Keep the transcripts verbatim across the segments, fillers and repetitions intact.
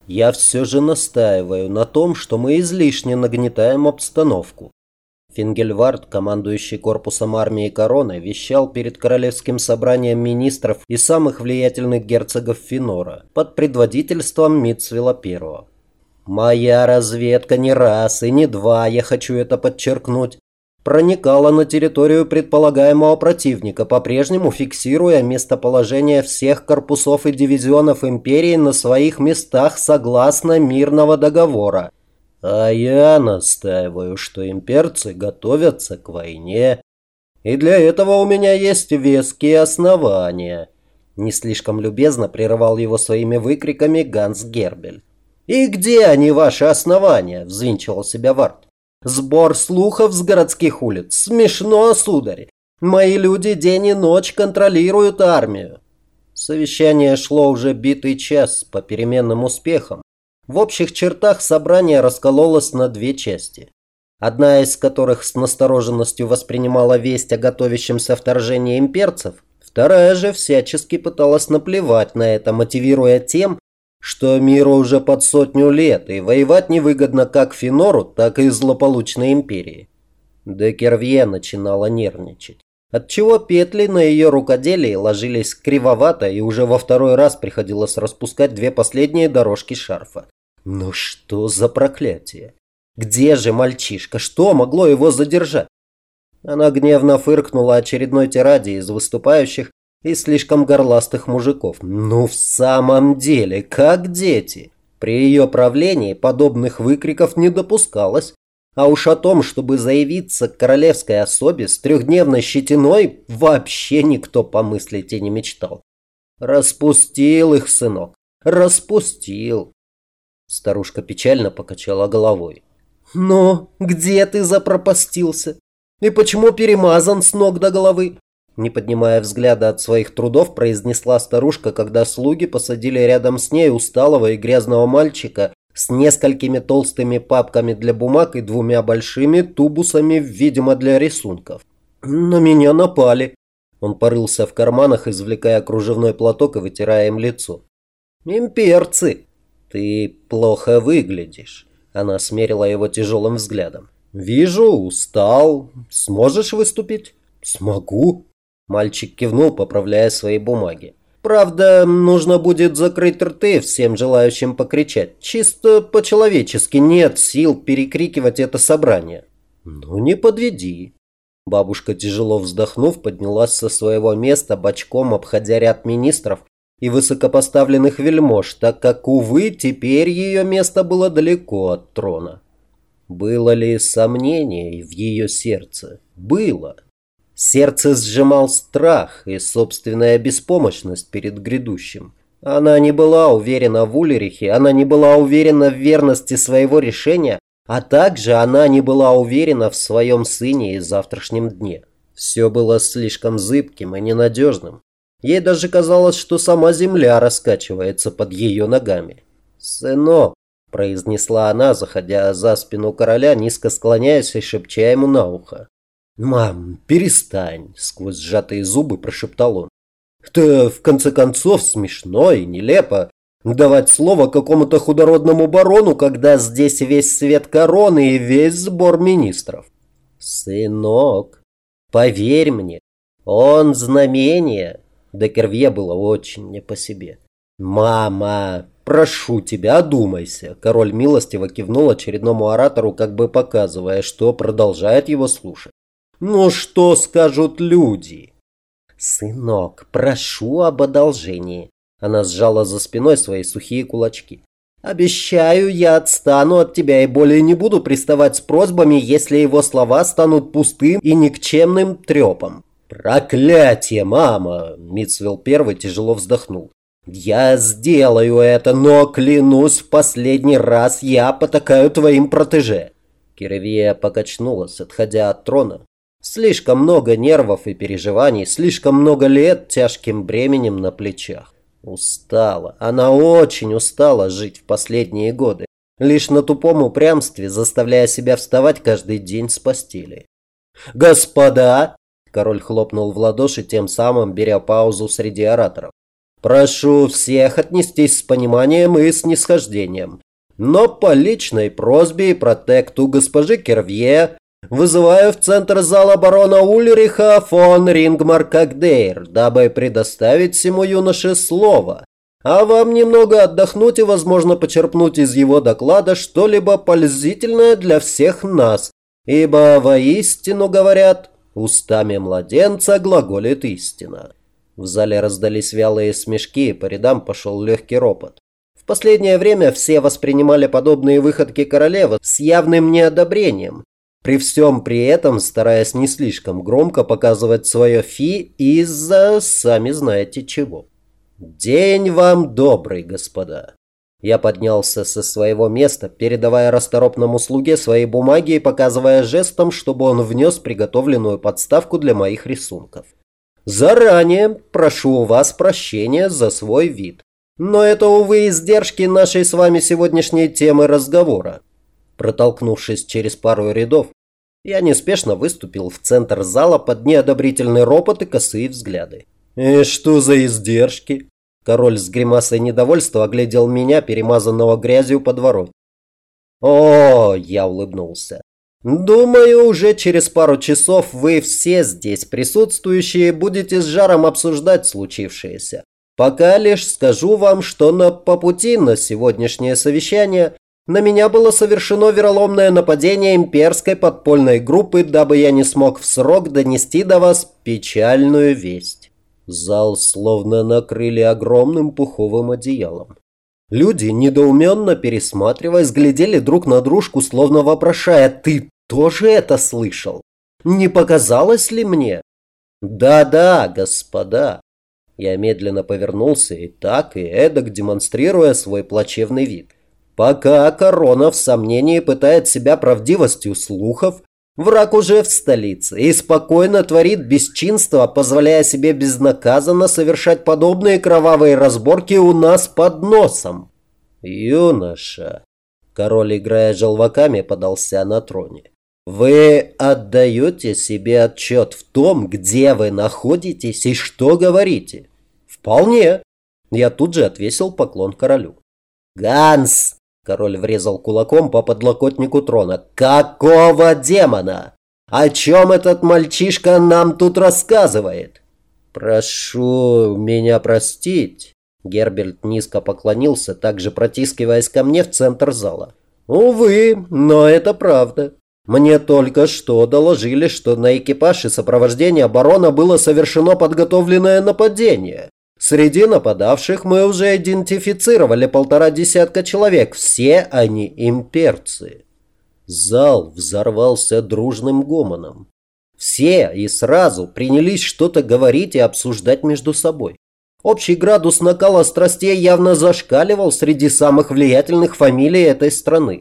Я все же настаиваю на том, что мы излишне нагнетаем обстановку. Фингельвард, командующий корпусом армии короны, вещал перед королевским собранием министров и самых влиятельных герцогов Финора под предводительством Митцвела Первого. Моя разведка не раз и не два, я хочу это подчеркнуть, проникала на территорию предполагаемого противника, по-прежнему фиксируя местоположение всех корпусов и дивизионов империи на своих местах согласно мирного договора. А я настаиваю, что имперцы готовятся к войне, и для этого у меня есть веские основания. Не слишком любезно прерывал его своими выкриками Ганс Гербель. «И где они, ваши основания?» – взвинчивал себя Вард. «Сбор слухов с городских улиц. Смешно, сударь. Мои люди день и ночь контролируют армию». Совещание шло уже битый час по переменным успехам. В общих чертах собрание раскололось на две части. Одна из которых с настороженностью воспринимала весть о готовящемся вторжении имперцев, вторая же всячески пыталась наплевать на это, мотивируя тем, что миру уже под сотню лет, и воевать невыгодно как Финору, так и злополучной империи. Де Кервье начинала нервничать, отчего петли на ее рукоделии ложились кривовато, и уже во второй раз приходилось распускать две последние дорожки шарфа. Ну что за проклятие? Где же мальчишка? Что могло его задержать? Она гневно фыркнула очередной тираде из выступающих и слишком горластых мужиков. Ну в самом деле, как дети. При ее правлении подобных выкриков не допускалось, а уж о том, чтобы заявиться к королевской особе с трехдневной щетиной, вообще никто помыслить и не мечтал. Распустил их, сынок, распустил. Старушка печально покачала головой. «Ну, где ты запропастился? И почему перемазан с ног до головы?» Не поднимая взгляда от своих трудов, произнесла старушка, когда слуги посадили рядом с ней усталого и грязного мальчика с несколькими толстыми папками для бумаг и двумя большими тубусами, видимо, для рисунков. «На меня напали». Он порылся в карманах, извлекая кружевной платок и вытирая им лицо. «Имперцы!» «Ты плохо выглядишь», – она смерила его тяжелым взглядом. «Вижу, устал. Сможешь выступить?» «Смогу». Мальчик кивнул, поправляя свои бумаги. «Правда, нужно будет закрыть рты всем желающим покричать. Чисто по-человечески нет сил перекрикивать это собрание». «Ну не подведи». Бабушка, тяжело вздохнув, поднялась со своего места, бочком обходя ряд министров и высокопоставленных вельмож, так как, увы, теперь ее место было далеко от трона. Было ли сомнение в ее сердце? Было. Сердце сжимал страх и собственная беспомощность перед грядущим. Она не была уверена в Ульрихе, она не была уверена в верности своего решения, а также она не была уверена в своем сыне и завтрашнем дне. Все было слишком зыбким и ненадежным. Ей даже казалось, что сама земля раскачивается под ее ногами. «Сынок», – произнесла она, заходя за спину короля, низко склоняясь и шепча ему на ухо. «Мам, перестань», – сквозь сжатые зубы прошептал он. «Это, в конце концов, смешно и нелепо давать слово какому-то худородному барону, когда здесь весь свет короны и весь сбор министров». «Сынок, поверь мне, он знамение». Де Кервье было очень не по себе. «Мама, прошу тебя, одумайся!» Король милостиво кивнул очередному оратору, как бы показывая, что продолжает его слушать. «Ну что скажут люди?» «Сынок, прошу об одолжении!» Она сжала за спиной свои сухие кулачки. «Обещаю, я отстану от тебя и более не буду приставать с просьбами, если его слова станут пустым и никчемным трепом». «Проклятие, мама!» – Митцвел Первый тяжело вздохнул. «Я сделаю это, но, клянусь, в последний раз я потакаю твоим протеже». Кервье покачнулась, отходя от трона. Слишком много нервов и переживаний, слишком много лет тяжким бременем на плечах. Устала, она очень устала жить в последние годы, лишь на тупом упрямстве, заставляя себя вставать каждый день с постели. «Господа!» Король хлопнул в ладоши, тем самым беря паузу среди ораторов. Прошу всех отнестись с пониманием и снисхождением. Но по личной просьбе и протекту госпожи Кервье вызываю в центр зала барона Ульриха фон Рингмарк-Агдейр, дабы предоставить всему юноше слово, а вам немного отдохнуть и, возможно, почерпнуть из его доклада что-либо пользительное для всех нас, ибо воистину говорят, устами младенца глаголит истина». В зале раздались вялые смешки, и по рядам пошел легкий ропот. В последнее время все воспринимали подобные выходки королевы с явным неодобрением, при всем при этом стараясь не слишком громко показывать свое фи из-за сами знаете чего. «День вам добрый, господа!» Я поднялся со своего места, передавая расторопному слуге свои бумаги и показывая жестом, чтобы он внес приготовленную подставку для моих рисунков. «Заранее прошу у вас прощения за свой вид. Но это, увы, издержки нашей с вами сегодняшней темы разговора». Протолкнувшись через пару рядов, я неспешно выступил в центр зала под неодобрительный ропот и косые взгляды. «И что за издержки?» Король с гримасой недовольства оглядел меня, перемазанного грязью подворот. «О!» – я улыбнулся. «Думаю, уже через пару часов вы все здесь присутствующие будете с жаром обсуждать случившееся. Пока лишь скажу вам, что на, по пути на сегодняшнее совещание на меня было совершено вероломное нападение имперской подпольной группы, дабы я не смог в срок донести до вас печальную весть». Зал словно накрыли огромным пуховым одеялом. Люди, недоуменно пересматриваясь, глядели друг на дружку, словно вопрошая: «Ты тоже это слышал? Не показалось ли мне?» «Да-да, господа». Я медленно повернулся и так, и эдак, демонстрируя свой плачевный вид. Пока корона в сомнении пытает себя правдивостью слухов, враг уже в столице и спокойно творит бесчинство, позволяя себе безнаказанно совершать подобные кровавые разборки у нас под носом. «Юноша», — король, играя желваками, подался на троне, — «вы отдаете себе отчет в том, где вы находитесь и что говорите?» «Вполне». Я тут же отвесил поклон королю. «Ганс!» Король врезал кулаком по подлокотнику трона. «Какого демона? О чем этот мальчишка нам тут рассказывает?» «Прошу меня простить». Герберт низко поклонился, также протискиваясь ко мне в центр зала. «Увы, но это правда. Мне только что доложили, что на экипаж и сопровождение барона было совершено подготовленное нападение. Среди нападавших мы уже идентифицировали полтора десятка человек, все они имперцы». Зал взорвался дружным гомоном. Все и сразу принялись что-то говорить и обсуждать между собой. Общий градус накала страстей явно зашкаливал среди самых влиятельных фамилий этой страны.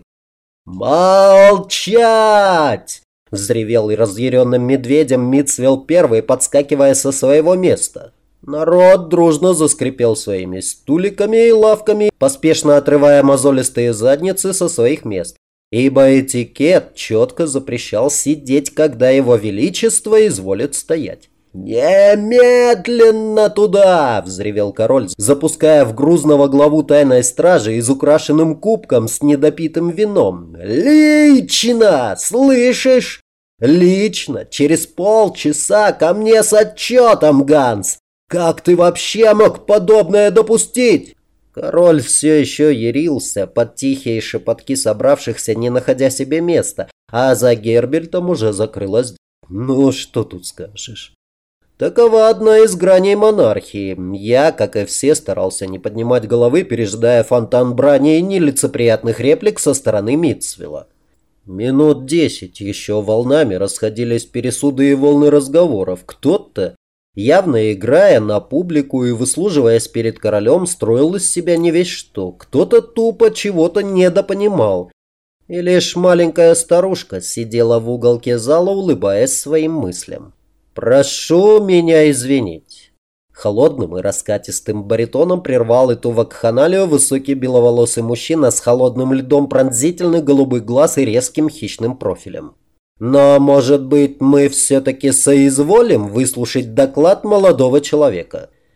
«Молчать!» – взревел и разъяренным медведем Митцвелл Первый, подскакивая со своего места. Народ дружно заскрипел своими стуликами и лавками, поспешно отрывая мозолистые задницы со своих мест, ибо этикет четко запрещал сидеть, когда его величество изволит стоять. «Немедленно туда!» – взревел король, запуская в грузного главу тайной стражи изукрашенным кубком с недопитым вином. «Лично! Слышишь? Лично! Через полчаса ко мне с отчетом, Ганс! Как ты вообще мог подобное допустить?» Король все еще ярился под тихие шепотки собравшихся, не находя себе места, а за Гербертом уже закрылась. Ну, что тут скажешь? Такова одна из граней монархии. Я, как и все, старался не поднимать головы, пережидая фонтан брани и нелицеприятных реплик со стороны Митцвелла. Минут десять еще волнами расходились пересуды и волны разговоров. Кто-то, явно играя на публику и выслуживаясь перед королем, строил из себя не весь что. Кто-то тупо чего-то недопонимал. И лишь маленькая старушка сидела в уголке зала, улыбаясь своим мыслям. «Прошу меня извинить». Холодным и раскатистым баритоном прервал эту вакханалию высокий беловолосый мужчина с холодным льдом пронзительных голубых глаз и резким хищным профилем. «Но, может быть, мы все-таки соизволим выслушать доклад молодого человека?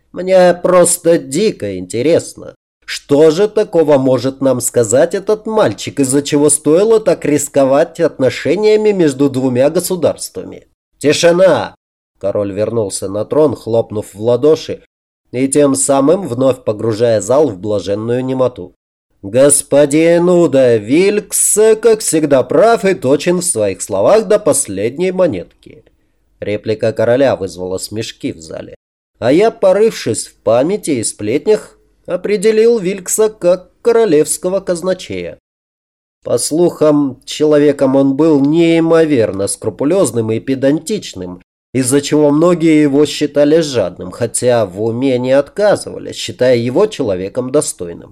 Мне просто дико интересно, что же такого может нам сказать этот мальчик, из-за чего стоило так рисковать отношениями между двумя государствами? Тишина! Король вернулся на трон, хлопнув в ладоши, и тем самым вновь погружая зал в блаженную немоту. Господин Уда Вилкс, как всегда, прав и точен в своих словах до последней монетки. Реплика короля вызвала смешки в зале. А я, порывшись в памяти и сплетнях, определил Вилкса как королевского казначея. По слухам, человеком он был неимоверно скрупулезным и педантичным, из-за чего многие его считали жадным, хотя в уме не отказывались, считая его человеком достойным.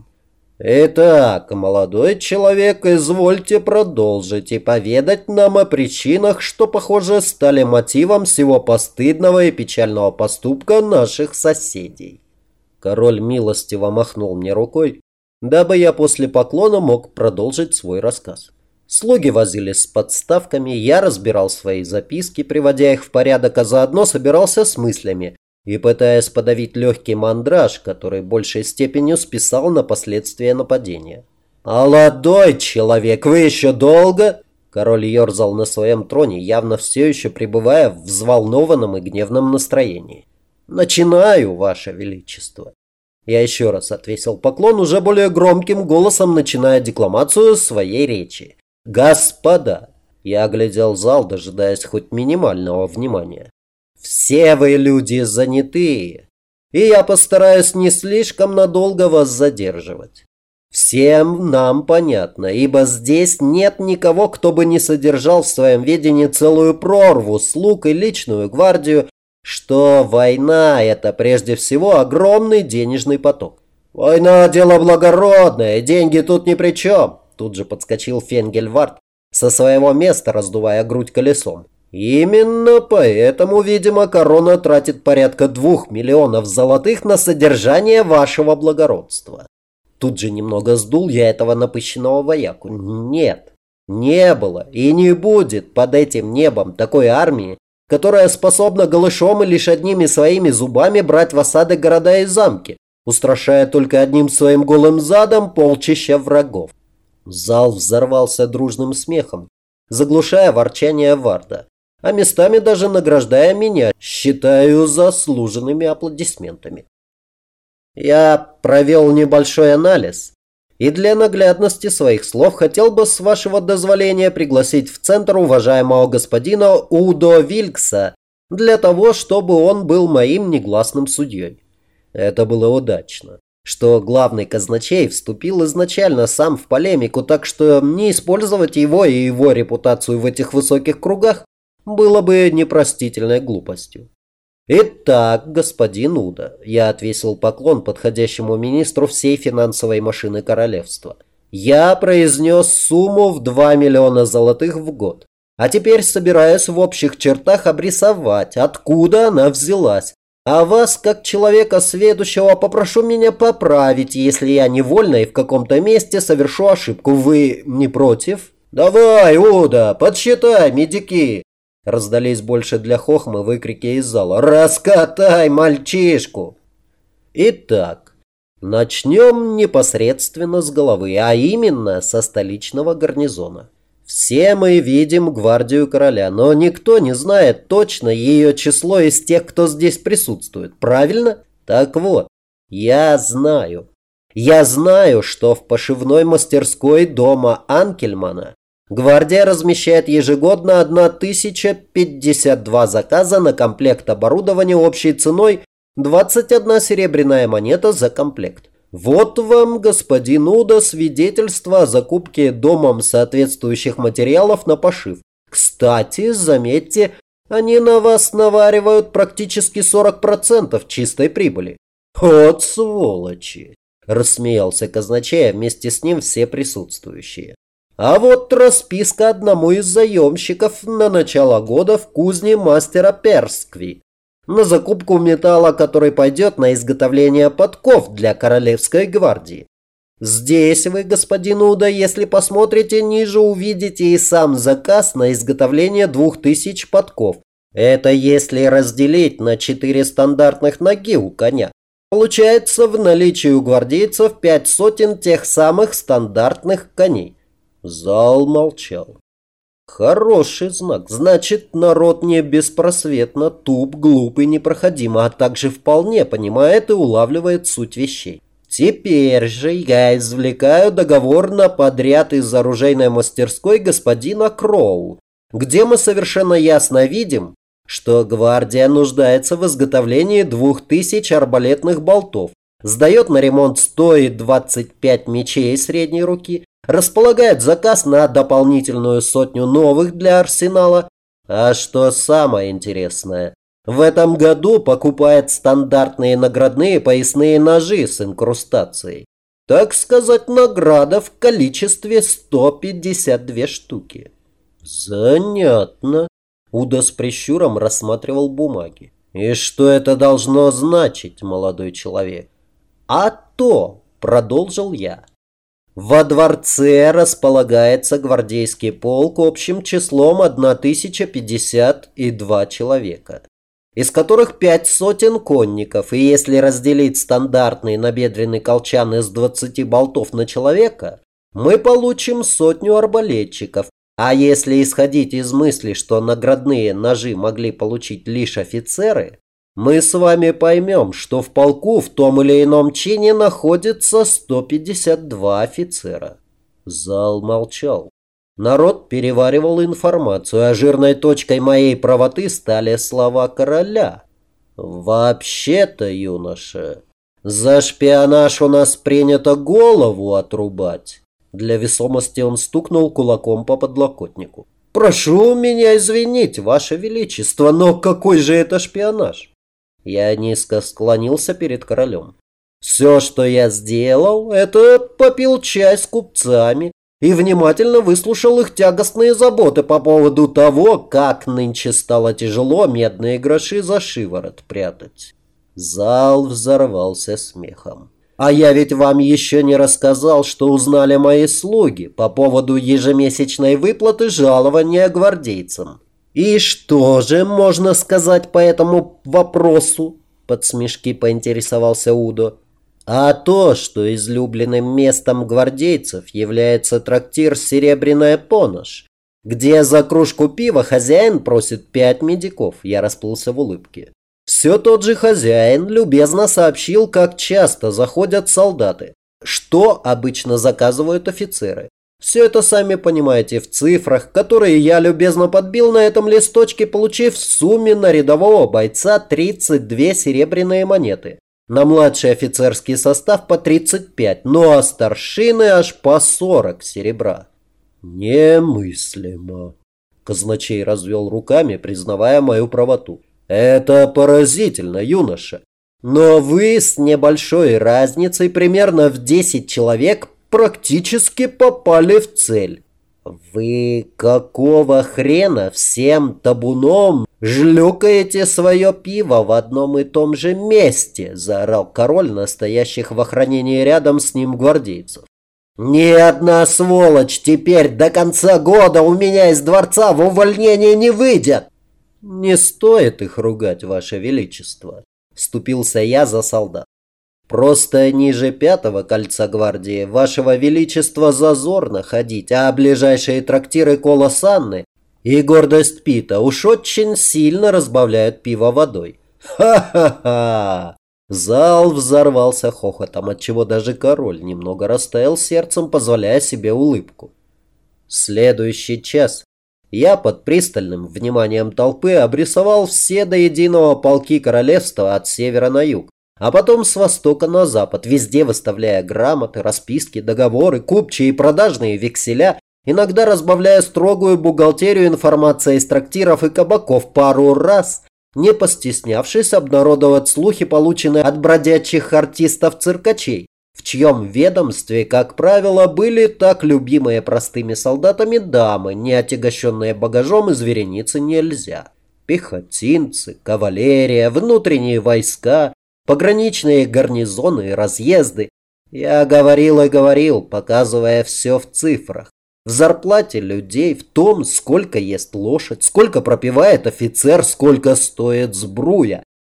Итак, молодой человек, извольте продолжить и поведать нам о причинах, что, похоже, стали мотивом всего постыдного и печального поступка наших соседей. Король милостиво махнул мне рукой, дабы я после поклона мог продолжить свой рассказ. Слуги возились с подставками, я разбирал свои записки, приводя их в порядок, а заодно собирался с мыслями и пытаясь подавить легкий мандраж, который большей степенью списал на последствия нападения. «Молодой человек, вы еще долго?» Король ерзал на своем троне, явно все еще пребывая в взволнованном и гневном настроении. «Начинаю, Ваше Величество». Я еще раз отвесил поклон, уже более громким голосом начиная декламацию своей речи. «Господа!» Я оглядел зал, дожидаясь хоть минимального внимания. «Все вы люди занятые, и я постараюсь не слишком надолго вас задерживать. Всем нам понятно, ибо здесь нет никого, кто бы не содержал в своем ведении целую прорву слуг и личную гвардию, что война – это прежде всего огромный денежный поток. Война – дело благородное, деньги тут ни при чем», – тут же подскочил Фенгельвард со своего места, раздувая грудь колесом. «Именно поэтому, видимо, корона тратит порядка двух миллионов золотых на содержание вашего благородства». Тут же немного сдул я этого напыщенного вояку. Нет, не было и не будет под этим небом такой армии, которая способна голышом и лишь одними своими зубами брать в осады города и замки, устрашая только одним своим голым задом полчища врагов. Зал взорвался дружным смехом, заглушая ворчание Варда, а местами даже награждая меня, считаю, заслуженными аплодисментами. Я провел небольшой анализ и для наглядности своих слов хотел бы, с вашего дозволения, пригласить в центр уважаемого господина Удо Вилкса для того, чтобы он был моим негласным судьей. Это было удачно, что главный казначей вступил изначально сам в полемику, так что не использовать его и его репутацию в этих высоких кругах было бы непростительной глупостью. «Итак, господин Уда», – я отвесил поклон подходящему министру всей финансовой машины королевства. «Я произнес сумму в два миллиона золотых в год, а теперь собираюсь в общих чертах обрисовать, откуда она взялась. А вас, как человека сведущего, попрошу меня поправить, если я невольно и в каком-то месте совершу ошибку. Вы не против?» «Давай, Уда, подсчитай, медики!» Раздались больше для хохмы выкрики из зала. «Раскатай мальчишку!» Итак, начнем непосредственно с головы, а именно со столичного гарнизона. Все мы видим гвардию короля, но никто не знает точно ее число из тех, кто здесь присутствует. Правильно? Так вот, я знаю. Я знаю, что в пошивной мастерской дома Анкельмана гвардия размещает ежегодно тысяча пятьдесят два заказа на комплект оборудования общей ценой двадцать одна серебряная монета за комплект. Вот вам, господин Уда, свидетельство о закупке домом соответствующих материалов на пошив. Кстати, заметьте, они на вас наваривают практически сорок процентов чистой прибыли. Вот сволочи! Рассмеялся казначей, а вместе с ним все присутствующие. А вот расписка одному из заемщиков на начало года в кузне мастера Перскви на закупку металла, который пойдет на изготовление подков для королевской гвардии. Здесь вы, господин Уда, если посмотрите ниже, увидите и сам заказ на изготовление двух тысяч подков. Это если разделить на четыре стандартных ноги у коня. Получается, в наличии у гвардейцев пять сотен тех самых стандартных коней. Зал молчал. Хороший знак. Значит, народ не беспросветно туп, глуп и непроходим, а также вполне понимает и улавливает суть вещей. Теперь же я извлекаю договор на подряд из оружейной мастерской господина Кроу, где мы совершенно ясно видим, что гвардия нуждается в изготовлении двух тысяч арбалетных болтов, сдает на ремонт сто двадцать пять мечей средней руки, располагает заказ на дополнительную сотню новых для арсенала, а что самое интересное, в этом году покупает стандартные наградные поясные ножи с инкрустацией. Так сказать, награда в количестве сто пятьдесят две штуки. Занятно. Уда с прищуром рассматривал бумаги. И что это должно значить, молодой человек? А то, продолжил я. Во дворце располагается гвардейский полк общим числом тысяча пятьдесят два человека, из которых пять сотен конников, и если разделить стандартный набедренный колчан из двадцати болтов на человека, мы получим сотню арбалетчиков, а если исходить из мысли, что наградные ножи могли получить лишь офицеры, мы с вами поймем, что в полку в том или ином чине находится сто пятьдесят два офицера. Зал молчал. Народ переваривал информацию, а жирной точкой моей правоты стали слова короля. «Вообще-то, юноша, за шпионаж у нас принято голову отрубать». Для весомости он стукнул кулаком по подлокотнику. «Прошу меня извинить, ваше величество, но какой же это шпионаж?» Я низко склонился перед королем. «Все, что я сделал, это попил чай с купцами и внимательно выслушал их тягостные заботы по поводу того, как нынче стало тяжело медные гроши за шиворот прятать». Зал взорвался смехом. «А я ведь вам еще не рассказал, что узнали мои слуги по поводу ежемесячной выплаты жалования гвардейцам». «И что же можно сказать по этому вопросу?» Под смешки поинтересовался Удо. «А то, что излюбленным местом гвардейцев является трактир «Серебряная понож», где за кружку пива хозяин просит пять медиков». Я расплылся в улыбке. Все тот же хозяин любезно сообщил, как часто заходят солдаты, что обычно заказывают офицеры. Все это, сами понимаете, в цифрах, которые я любезно подбил на этом листочке, получив в сумме на рядового бойца тридцать две серебряные монеты. На младший офицерский состав по тридцать пять, ну а старшины аж по сорок серебра. Немыслимо. Казначей развел руками, признавая мою правоту. Это поразительно, юноша. Но вы с небольшой разницей примерно в десять человек практически попали в цель. Вы какого хрена всем табуном жлюкаете свое пиво в одном и том же месте? Заорал король настоящих в охранении рядом с ним гвардейцев. Ни одна сволочь теперь до конца года у меня из дворца в увольнение не выйдет. «Не стоит их ругать, ваше величество», – вступился я за солдат. «Просто ниже пятого кольца гвардии вашего величества зазорно ходить, а ближайшие трактиры Колос Анны и Гордость Пита уж очень сильно разбавляют пиво водой». «Ха-ха-ха!» Зал взорвался хохотом, отчего даже король немного растаял сердцем, позволяя себе улыбку. Следующий час я под пристальным вниманием толпы обрисовал все до единого полки королевства от севера на юг, а потом с востока на запад, везде выставляя грамоты, расписки, договоры, купчие и продажные векселя, иногда разбавляя строгую бухгалтерию информацией из трактиров и кабаков пару раз, не постеснявшись обнародовать слухи, полученные от бродячих артистов-циркачей, в чьем ведомстве, как правило, были так любимые простыми солдатами дамы, не отягощенные багажом из вереницы нельзя. Пехотинцы, кавалерия, внутренние войска, пограничные гарнизоны и разъезды. Я говорил и говорил, показывая все в цифрах. В зарплате людей, в том, сколько ест лошадь, сколько пропивает офицер, сколько стоит сбруя.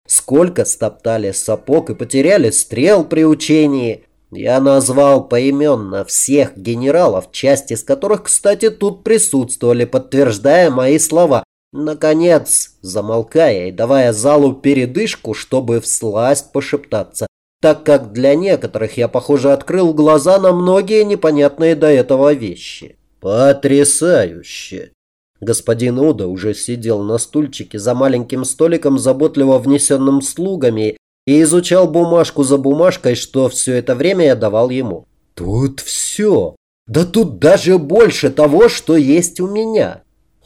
Сколько стоптали сапог и потеряли стрел при учении. Я назвал поименно всех генералов, части из которых, кстати, тут присутствовали, подтверждая мои слова. Наконец, замолкая и давая залу передышку, чтобы всласть пошептаться, так как для некоторых я, похоже, открыл глаза на многие непонятные до этого вещи. Потрясающе! Господин Уда уже сидел на стульчике за маленьким столиком, заботливо внесенным слугами, и изучал бумажку за бумажкой, что все это время я давал ему. Тут все. Да тут даже больше того, что есть у меня.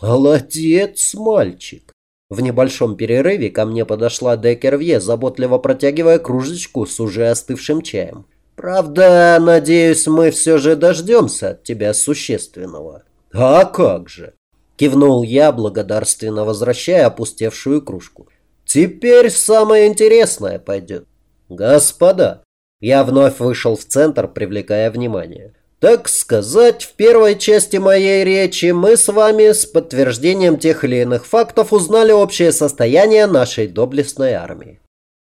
Молодец, мальчик. В небольшом перерыве ко мне подошла де Кервье, заботливо протягивая кружечку с уже остывшим чаем. Правда, надеюсь, мы все же дождемся от тебя существенного. А как же? Кивнул я, благодарственно возвращая опустевшую кружку. Теперь самое интересное пойдет. Господа, я вновь вышел в центр, привлекая внимание. Так сказать, в первой части моей речи мы с вами с подтверждением тех или иных фактов узнали общее состояние нашей доблестной армии.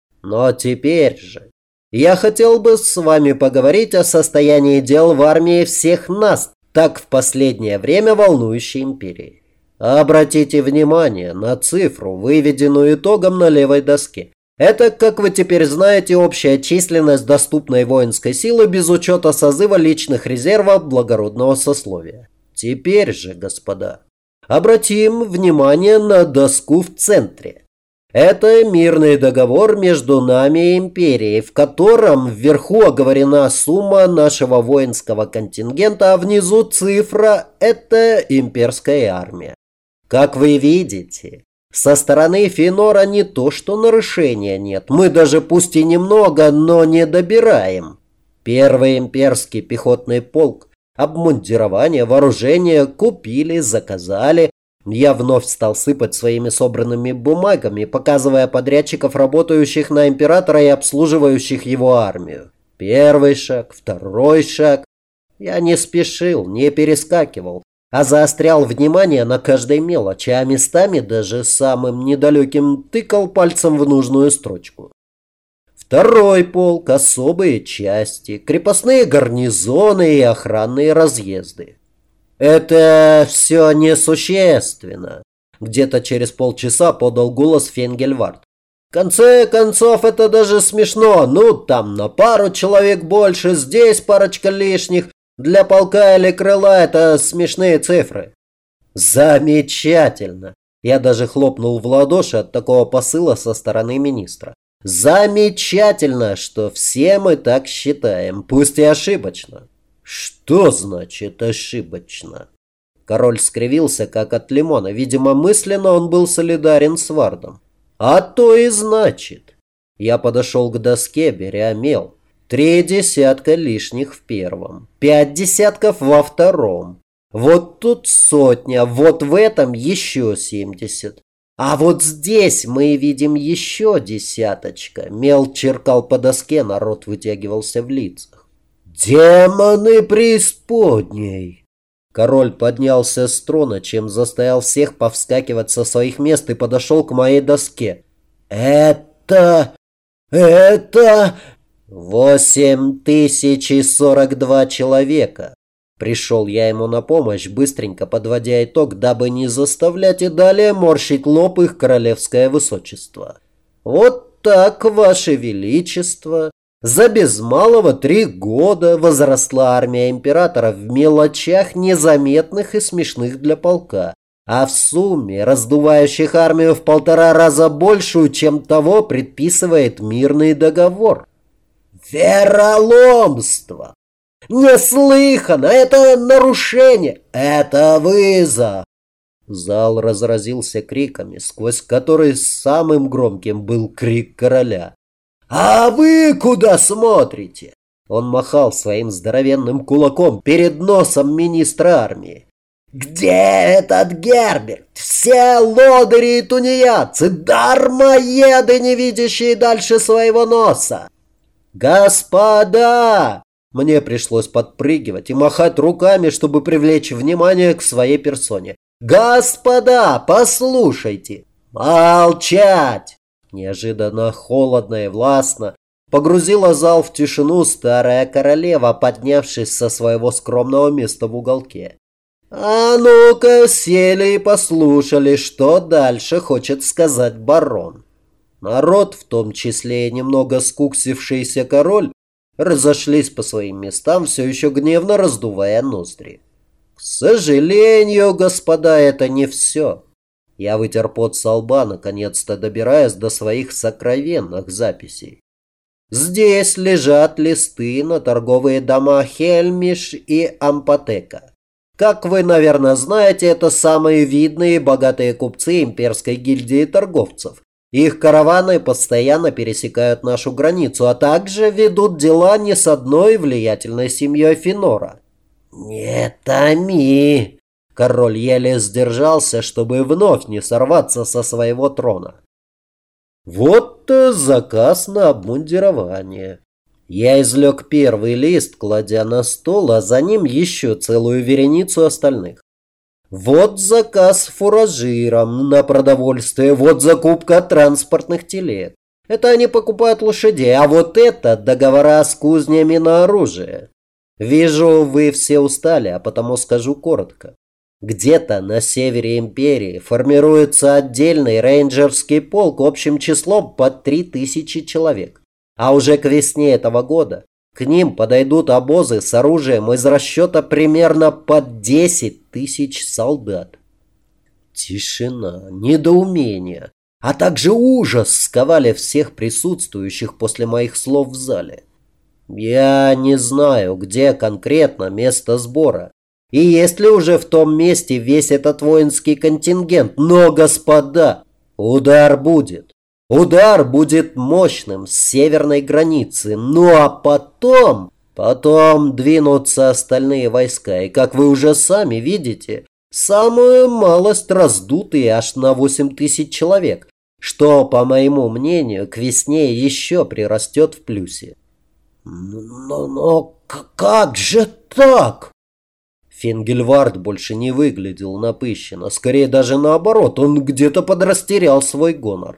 Но теперь же я хотел бы с вами поговорить о состоянии дел в армии всех нас, так в последнее время волнующей империи. Обратите внимание на цифру, выведенную итогом на левой доске. Это, как вы теперь знаете, общая численность доступной воинской силы без учета созыва личных резервов благородного сословия. Теперь же, господа, обратим внимание на доску в центре. Это мирный договор между нами и империей, в котором вверху оговорена сумма нашего воинского контингента, а внизу цифра – это имперская армия. Как вы видите, со стороны Фенора не то что нарушения нет, мы даже пусть и немного, но не добираем. Первый имперский пехотный полк, обмундирование, вооружение купили, заказали. Я вновь стал сыпать своими собранными бумагами, показывая подрядчиков, работающих на императора и обслуживающих его армию. Первый шаг, второй шаг. Я не спешил, не перескакивал, а заострял внимание на каждой мелочи, а местами даже самым недалеким тыкал пальцем в нужную строчку. Второй полк, особые части, крепостные гарнизоны и охранные разъезды. Это все несущественно. Где-то через полчаса подал голос Фенгельвард. В конце концов, это даже смешно. Ну, там на пару человек больше, здесь парочка лишних. Для полка или крыла это смешные цифры. Замечательно. Я даже хлопнул в ладоши от такого посыла со стороны министра. Замечательно, что все мы так считаем, пусть и ошибочно. Что значит ошибочно? Король скривился, как от лимона. Видимо, мысленно он был солидарен с Вардом. А то и значит. Я подошел к доске, беря мел. Три десятка лишних в первом. Пять десятков во втором. Вот тут сотня, вот в этом еще семьдесят. А вот здесь мы видим еще десяточка. Мел черкал по доске, народ вытягивался в лицах. Демоны преисподней! Король поднялся с трона, чем заставил всех повскакивать со своих мест и подошел к моей доске. Это... это... Восемь тысяч и сорок два человека. Пришел я ему на помощь, быстренько подводя итог, дабы не заставлять и далее морщить лоб их королевское высочество. Вот так, ваше величество, за без малого три года возросла армия императора в мелочах, незаметных и смешных для полка, а в сумме раздувающих армию в полтора раза большую, чем того предписывает мирный договор. Вероломство! Неслыханно! Это нарушение! Это вызов! Зал разразился криками, сквозь которые самым громким был крик короля. «А вы куда смотрите?» Он махал своим здоровенным кулаком перед носом министра армии. «Где этот Герберт? Все лодыри и тунеядцы, дармоеды, не видящие дальше своего носа!» «Господа!» Мне пришлось подпрыгивать и махать руками, чтобы привлечь внимание к своей персоне. «Господа, послушайте!» «Молчать!» Неожиданно холодно и властно погрузила зал в тишину старая королева, поднявшись со своего скромного места в уголке. «А ну-ка, сели и послушали, что дальше хочет сказать барон». Народ, в том числе и немного скуксившийся король, разошлись по своим местам, все еще гневно раздувая ноздри. «К сожалению, господа, это не все». Я вытер пот со лба, наконец-то добираясь до своих сокровенных записей. Здесь лежат листы на торговые дома Хельмиш и Ампотека. Как вы, наверное, знаете, это самые видные и богатые купцы имперской гильдии торговцев. Их караваны постоянно пересекают нашу границу, а также ведут дела не с одной влиятельной семьей Фенора. «Не томи!» Король еле сдержался, чтобы вновь не сорваться со своего трона. «Вот заказ на обмундирование». Я извлек первый лист, кладя на стол, а за ним еще целую вереницу остальных. Вот заказ фуражирам на продовольствие, вот закупка транспортных телег. Это они покупают лошадей, а вот это договора с кузнями на оружие. Вижу, вы все устали, а потому скажу коротко. Где-то на севере империи формируется отдельный рейнджерский полк общим числом под три тысячи человек. А уже к весне этого года к ним подойдут обозы с оружием из расчета примерно под десять тысяч солдат. Тишина, недоумение, а также ужас сковали всех присутствующих после моих слов в зале. Я не знаю, где конкретно место сбора. И есть ли уже в том месте весь этот воинский контингент? Но, господа, удар будет. Удар будет мощным с северной границы. Ну а потом... Потом двинутся остальные войска. И, как вы уже сами видите, самую малость раздутые аж на восемь тысяч человек. Что, по моему мнению, к весне еще прирастет в плюсе. Но, но как же так? Фингельвард больше не выглядел напыщенно, скорее даже наоборот, он где-то подрастерял свой гонор.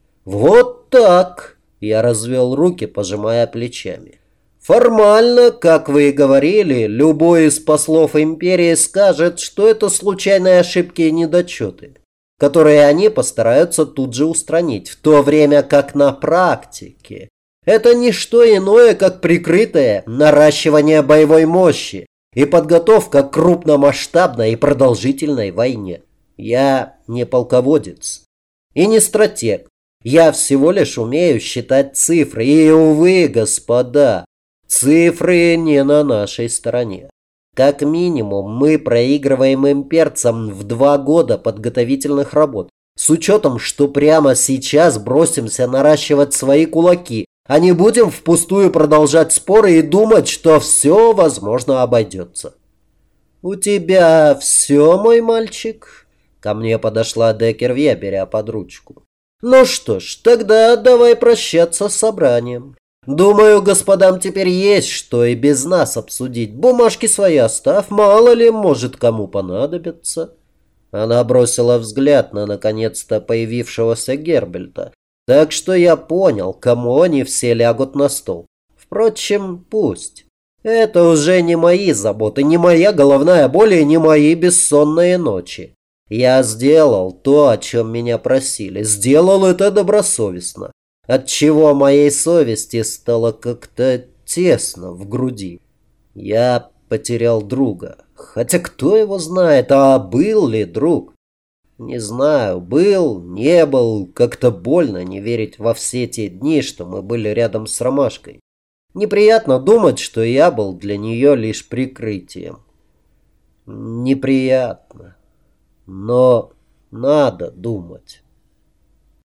«Вот так!» – я развел руки, пожимая плечами. «Формально, как вы и говорили, любой из послов империи скажет, что это случайные ошибки и недочеты, которые они постараются тут же устранить, в то время как на практике это не что иное, как прикрытое наращивание боевой мощи и подготовка к крупномасштабной и продолжительной войне. Я не полководец и не стратег. Я всего лишь умею считать цифры. И, увы, господа, цифры не на нашей стороне. Как минимум, мы проигрываем имперцам в два года подготовительных работ. С учетом, что прямо сейчас бросимся наращивать свои кулаки, а не будем впустую продолжать споры и думать, что все, возможно, обойдется. «У тебя все, мой мальчик?» Ко мне подошла Деккервье, беря под ручку. «Ну что ж, тогда давай прощаться с собранием. Думаю, господам теперь есть что и без нас обсудить. Бумажки свои оставь, мало ли, может, кому понадобится». Она бросила взгляд на наконец-то появившегося Гербельта. Так что я понял, кому они все лягут на стол. Впрочем, пусть. Это уже не мои заботы, не моя головная боль и не мои бессонные ночи. Я сделал то, о чем меня просили. Сделал это добросовестно. Отчего моей совести стало как-то тесно в груди. Я потерял друга. Хотя кто его знает, а был ли друг? Не знаю, был, не был, как-то больно не верить во все те дни, что мы были рядом с Ромашкой. Неприятно думать, что я был для нее лишь прикрытием. Неприятно, но надо думать.